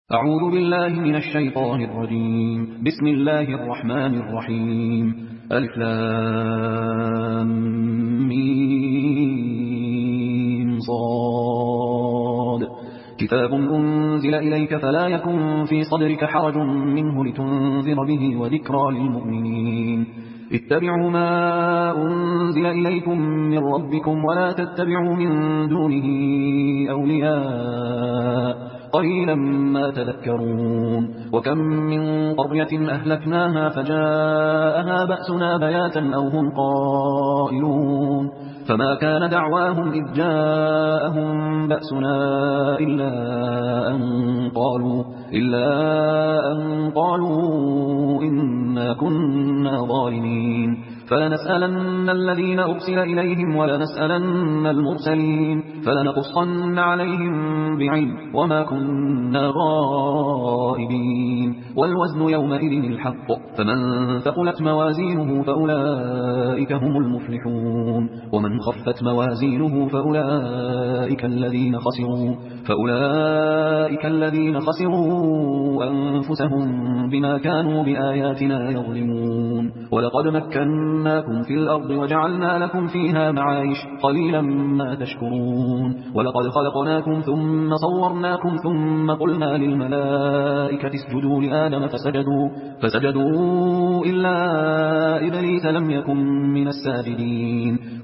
أعوذ بالله من الشيطان الرجيم. بسم الله الرحمن الرحيم. ألف لام ميم صاد. كتاب أنزل إليك فلا يكن في صدرك حرج منه لتنذر به وذكرى للمؤمنين. اتبعوا ما أنزل إليكم من ربكم ولا تتبعوا من دونه أولياء قليلا ما تذكرون. وكم من قرية أهلكناها فجاءها بأسنا بياتا أو هم قائلون فما كان دعواهم إذ جاءهم بأسنا إلا أن قالوا إنا كنا ظالمين. فلنسألن الذين أرسل إليهم ولنسألن المرسلين فلنقصن عليهم بعلم وما كنا غائبين. والوزن يومئذ الحق فمن ثقلت موازينه فأولئك هم المفلحون ومن خفت موازينه فأولئك الذين خسروا أنفسهم بما كانوا بآياتنا يظلمون. ولقد مكناكم في الأرض وجعلنا لكم فيها معايش قليلا ما تشكرون. ولقد خلقناكم ثم صورناكم ثم قلنا للملائكة اسجدوا لآدم فسجدوا إلا إبليس لم يكن من الساجدين.